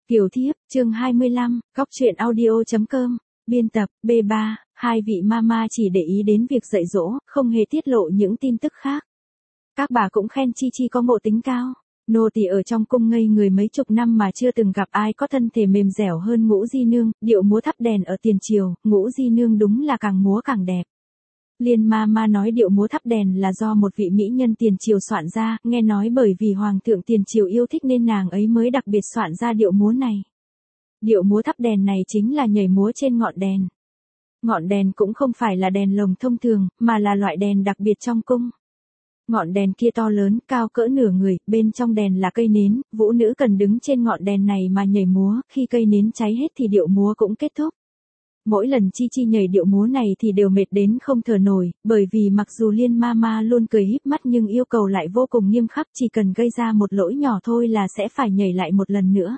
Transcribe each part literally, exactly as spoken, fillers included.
Kiều thiếp, chương hai mươi lăm, góc truyện audio.com, biên tập, B ba, hai vị mama chỉ để ý đến việc dạy dỗ, không hề tiết lộ những tin tức khác. Các bà cũng khen Chi Chi có ngộ tính cao. Nô tỳ ở trong cung ngây người mấy chục năm mà chưa từng gặp ai có thân thể mềm dẻo hơn Ngũ Di Nương, điệu múa thắp đèn ở tiền triều, Ngũ Di Nương đúng là càng múa càng đẹp. Liên Mama nói điệu múa thắp đèn là do một vị mỹ nhân tiền triều soạn ra, nghe nói bởi vì hoàng thượng tiền triều yêu thích nên nàng ấy mới đặc biệt soạn ra điệu múa này. Điệu múa thắp đèn này chính là nhảy múa trên ngọn đèn. Ngọn đèn cũng không phải là đèn lồng thông thường, mà là loại đèn đặc biệt trong cung. Ngọn đèn kia to lớn, cao cỡ nửa người, bên trong đèn là cây nến, vũ nữ cần đứng trên ngọn đèn này mà nhảy múa, khi cây nến cháy hết thì điệu múa cũng kết thúc. Mỗi lần Chi Chi nhảy điệu múa này thì đều mệt đến không thở nổi, bởi vì mặc dù Liên Mama luôn cười híp mắt nhưng yêu cầu lại vô cùng nghiêm khắc, chỉ cần gây ra một lỗi nhỏ thôi là sẽ phải nhảy lại một lần nữa.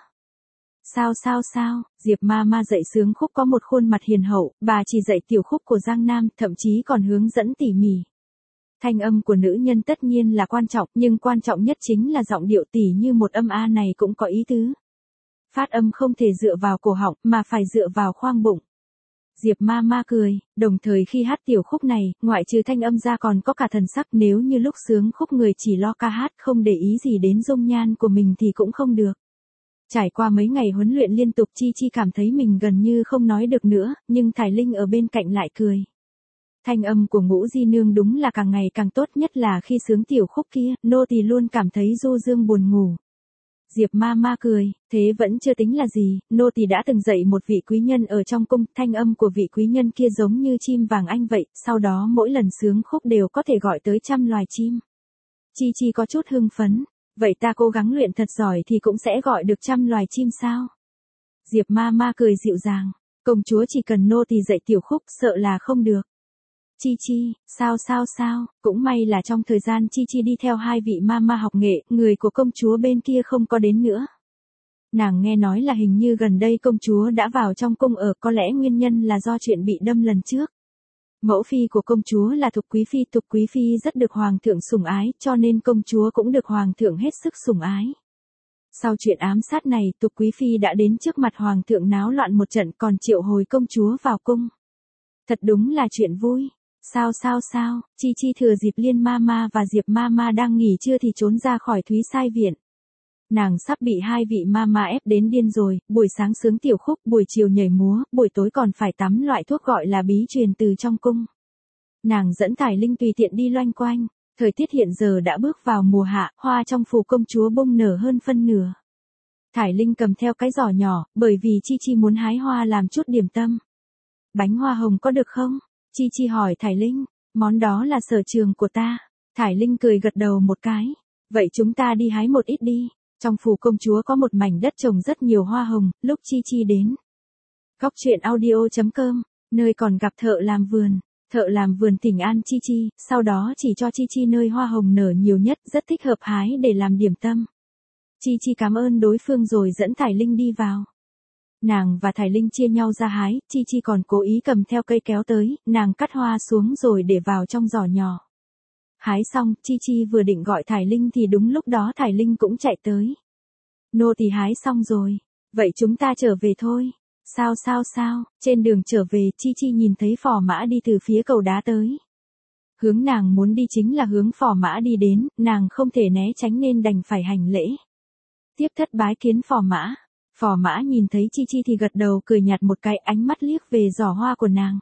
Sao sao sao, Diệp Mama dạy sướng khúc có một khuôn mặt hiền hậu, bà chỉ dạy tiểu khúc của Giang Nam, thậm chí còn hướng dẫn tỉ mỉ. Thanh âm của nữ nhân tất nhiên là quan trọng, nhưng quan trọng nhất chính là giọng điệu tỉ như một âm A này cũng có ý tứ. Phát âm không thể dựa vào cổ họng, mà phải dựa vào khoang bụng. Diệp Mama cười, đồng thời khi hát tiểu khúc này, ngoại trừ thanh âm ra còn có cả thần sắc, nếu như lúc sướng khúc người chỉ lo ca hát không để ý gì đến dung nhan của mình thì cũng không được. Trải qua mấy ngày huấn luyện liên tục, Chi Chi cảm thấy mình gần như không nói được nữa, nhưng Thải Linh ở bên cạnh lại cười. Thanh âm của Ngũ Di Nương đúng là càng ngày càng tốt, nhất là khi sướng tiểu khúc kia, nô tỳ luôn cảm thấy du dương buồn ngủ. Diệp Mama cười, thế vẫn chưa tính là gì, nô tỳ đã từng dạy một vị quý nhân ở trong cung, thanh âm của vị quý nhân kia giống như chim vàng anh vậy, sau đó mỗi lần sướng khúc đều có thể gọi tới trăm loài chim. Chi Chi có chút hưng phấn, vậy ta cố gắng luyện thật giỏi thì cũng sẽ gọi được trăm loài chim sao? Diệp Mama cười dịu dàng, công chúa chỉ cần nô tỳ dạy tiểu khúc sợ là không được. Chi Chi, sao sao sao, cũng may là trong thời gian Chi Chi đi theo hai vị mama học nghệ, người của công chúa bên kia không có đến nữa. Nàng nghe nói là hình như gần đây công chúa đã vào trong cung ở, có lẽ nguyên nhân là do chuyện bị đâm lần trước. Mẫu phi của công chúa là Thục Quý Phi, Thục Quý Phi rất được hoàng thượng sủng ái, cho nên công chúa cũng được hoàng thượng hết sức sủng ái. Sau chuyện ám sát này, Thục Quý Phi đã đến trước mặt hoàng thượng náo loạn một trận còn triệu hồi công chúa vào cung. Thật đúng là chuyện vui. Sao sao sao, Chi Chi thừa dịp Liên Mama và Diệp Mama đang nghỉ trưa thì trốn ra khỏi Thúy Sai Viện. Nàng sắp bị hai vị mama ép đến điên rồi, buổi sáng sướng tiểu khúc, buổi chiều nhảy múa, buổi tối còn phải tắm loại thuốc gọi là bí truyền từ trong cung. Nàng dẫn Thải Linh tùy tiện đi loanh quanh, thời tiết hiện giờ đã bước vào mùa hạ, hoa trong phủ công chúa bung nở hơn phân nửa. Thải Linh cầm theo cái giỏ nhỏ, bởi vì Chi Chi muốn hái hoa làm chút điểm tâm. Bánh hoa hồng có được không? Chi Chi hỏi Thải Linh, món đó là sở trường của ta. Thải Linh cười gật đầu một cái, vậy chúng ta đi hái một ít đi. Trong phủ công chúa có một mảnh đất trồng rất nhiều hoa hồng, lúc Chi Chi đến. Góc truyện audio.com, nơi còn gặp thợ làm vườn. Thợ làm vườn thỉnh an Chi Chi, sau đó chỉ cho Chi Chi nơi hoa hồng nở nhiều nhất, rất thích hợp hái để làm điểm tâm. Chi Chi cảm ơn đối phương rồi dẫn Thải Linh đi vào. Nàng và Thải Linh chia nhau ra hái, Chi Chi còn cố ý cầm theo cây kéo tới, nàng cắt hoa xuống rồi để vào trong giỏ nhỏ. Hái xong, Chi Chi vừa định gọi Thải Linh thì đúng lúc đó Thải Linh cũng chạy tới. Nô tỳ hái xong rồi, vậy chúng ta trở về thôi. Sao sao sao, trên đường trở về, Chi Chi nhìn thấy Phò Mã đi từ phía cầu đá tới. Hướng nàng muốn đi chính là hướng Phò Mã đi đến, nàng không thể né tránh nên đành phải hành lễ. Tiếp thất bái kiến Phò Mã. Phò Mã nhìn thấy Chi Chi thì gật đầu cười nhạt một cái, ánh mắt liếc về giỏ hoa của nàng.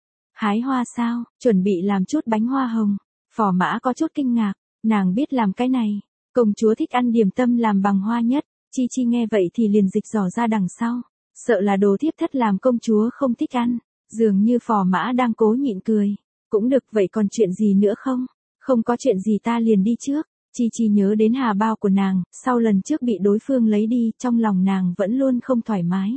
Hái hoa sao, chuẩn bị làm chút bánh hoa hồng. Phò Mã có chút kinh ngạc, nàng biết làm cái này. Công chúa thích ăn điểm tâm làm bằng hoa nhất. Chi Chi nghe vậy thì liền dịch giỏ ra đằng sau. Sợ là đồ thiếp thất làm công chúa không thích ăn. Dường như Phò Mã đang cố nhịn cười. Cũng được, vậy còn chuyện gì nữa không? Không có chuyện gì, ta liền đi trước. Chi Chi nhớ đến hà bao của nàng, sau lần trước bị đối phương lấy đi, trong lòng nàng vẫn luôn không thoải mái.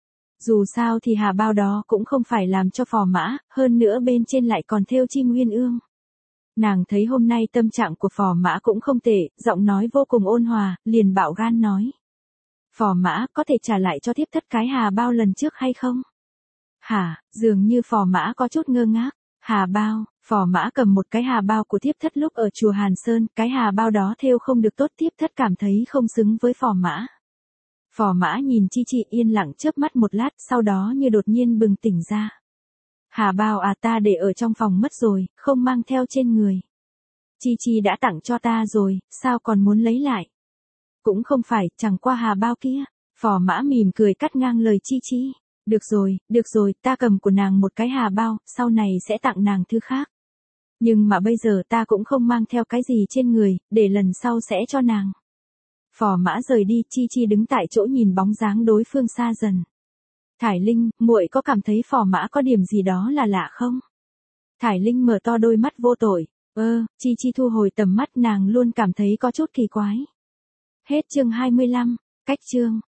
Dù sao thì hà bao đó cũng không phải làm cho Phò Mã, hơn nữa bên trên lại còn thêu chim uyên ương. Nàng thấy hôm nay tâm trạng của Phò Mã cũng không tệ, giọng nói vô cùng ôn hòa, liền bạo gan nói. Phò Mã, có thể trả lại cho thiếp thất cái hà bao lần trước hay không? Hả, dường như Phò Mã có chút ngơ ngác. Hà bao, Phò Mã cầm một cái hà bao của thiếp thất lúc ở chùa Hàn Sơn, cái hà bao đó thêu không được tốt, thiếp thất cảm thấy không xứng với Phò Mã. Phò Mã nhìn Chi Chi yên lặng chớp mắt một lát, sau đó như đột nhiên bừng tỉnh ra. Hà bao à, ta để ở trong phòng mất rồi, không mang theo trên người. Chi Chi đã tặng cho ta rồi, sao còn muốn lấy lại? Cũng không phải, chẳng qua hà bao kia. Phò Mã mỉm cười cắt ngang lời Chi Chi. Được rồi, được rồi, ta cầm của nàng một cái hà bao, sau này sẽ tặng nàng thứ khác. Nhưng mà bây giờ ta cũng không mang theo cái gì trên người, để lần sau sẽ cho nàng. Phò Mã rời đi, Chi Chi đứng tại chỗ nhìn bóng dáng đối phương xa dần. Thải Linh, muội có cảm thấy Phò Mã có điểm gì đó là lạ không? Thải Linh mở to đôi mắt vô tội. Ơ, Chi Chi thu hồi tầm mắt, nàng luôn cảm thấy có chút kỳ quái. Hết chương hai mươi lăm, cách chương.